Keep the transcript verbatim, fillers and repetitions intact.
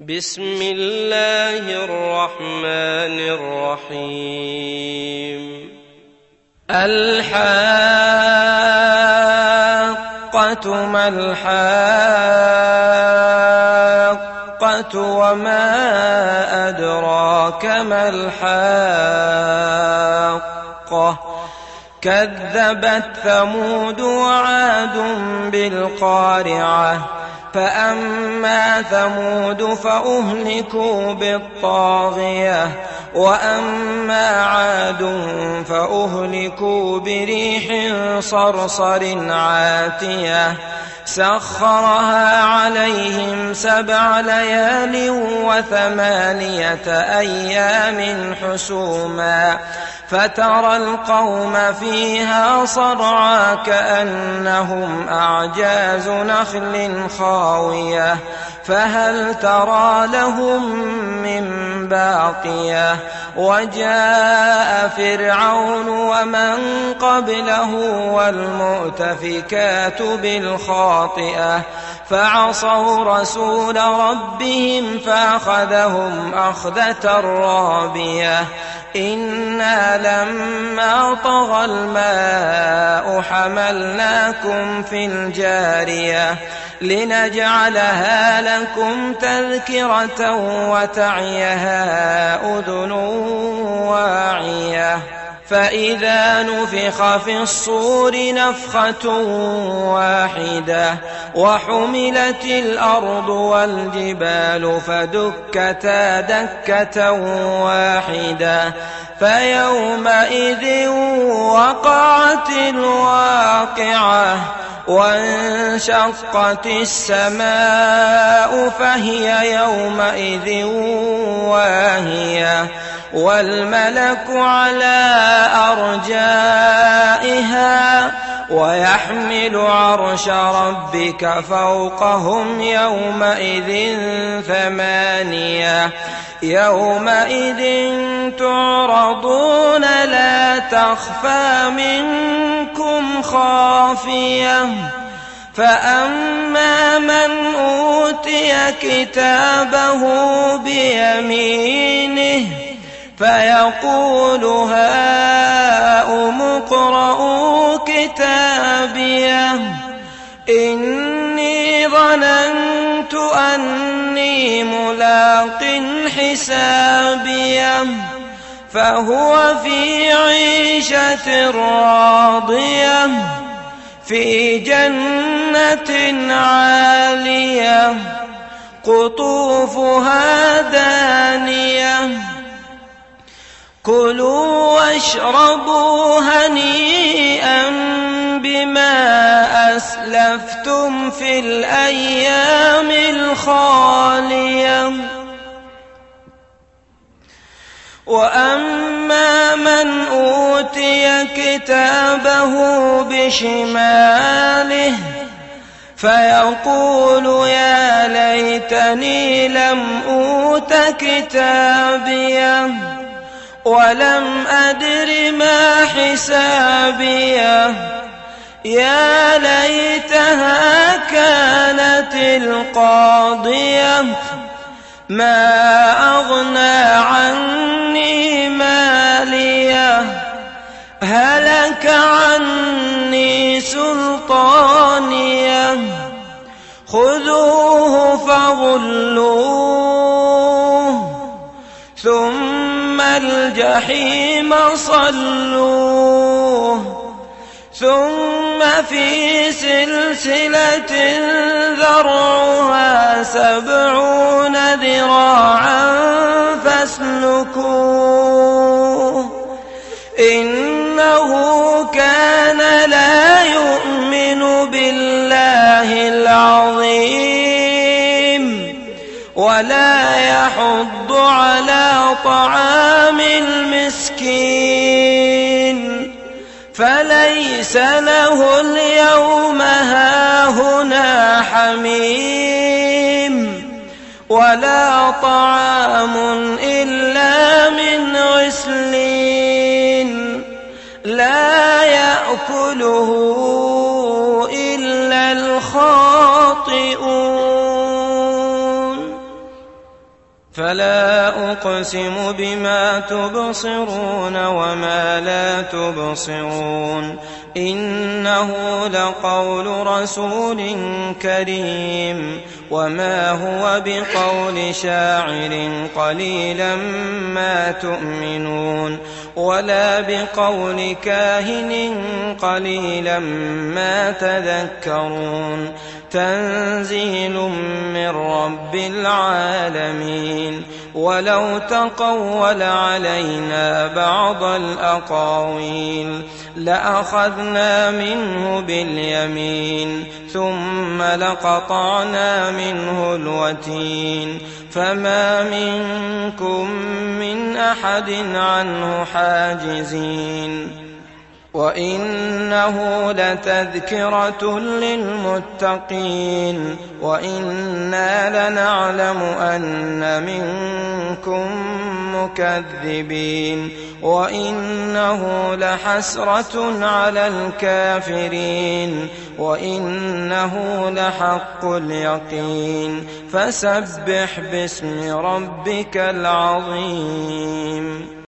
بسم الله الرحمن الرحيم الحاقة ما الحاقة وما أدراك ما الحاقة كذبت ثمود وعاد بالقارعة فأما ثمود فأهلكوا بالطاغية وأما عاد فأهلكوا بريح صرصر عاتية سخرها عليهم سبع ليال وثمانية أيام حسوما فترى القوم فيها صرعى كأنهم أعجاز نخل خاوية فهل ترى لهم من باقية وجاء فرعون ومن قبله والمؤتفكات بالخاطئة فعصوا رسول ربهم فأخذهم أخذة رابية إنا لما طغى الماء حملناكم في الجارية لنجعلها لكم تذكرة وتعيها أذن واعية فإذا نفخ في الصور نفخة واحدة وحملت الأرض والجبال فدكتا دكة واحدة فيومئذ وقعت الواقعة وانشقت السماء فهي يومئذ واهية والملك على أرجائها ويحمل عرش ربك فوقهم يومئذ ثمانية يومئذ تعرضون لا تخفى منكم خافية فأما من أوتي كتابه بيمينه فيقول هاؤم اقرءوا كتابيه إني ظننت أني ملاق حسابيه فهو في عيشة راضية في جنة عالية قطوفها دانية كلوا واشربوا هنيئا بما أسلفتم في الأيام الخالية وأما من أوتي كتابه بشماله فيقول يا ليتني لم أوت كتابيه ولم أدر ما حسابيه يا ليتها كانت القاضية ما أغنى عني ماليه هلك عني سلطانيه خذوه فغلوه ثم الجحيم صلوه ثم في سلسلة ذرعها سبعون ذراعا فاسلكوه إنه كان لا يؤمن بالله العظيم ولا يحض على طعام المسكين فليس له اليوم هاهنا حميم ولا طعام إلا من غسلين لا يأكله إلا الخاطئون فلا أقسم بما تبصرون وما لا تبصرون إنه لقول رسول كريم وما هو بقول شاعر قليلا ما تؤمنون ولا بقول كاهن قليلا ما تذكرون تنزيل من رب العالمين ولو تقول علينا بعض الأقاويل لأخذنا منه باليمين ثم لقطعنا منه الوتين فما منكم من أحد عنه حاجزين وإنه لتذكرة للمتقين وإنا لنعلم أن منكم مكذبين وإنه لحسرة على الكافرين وإنه لحق اليقين فسبح باسم ربك العظيم.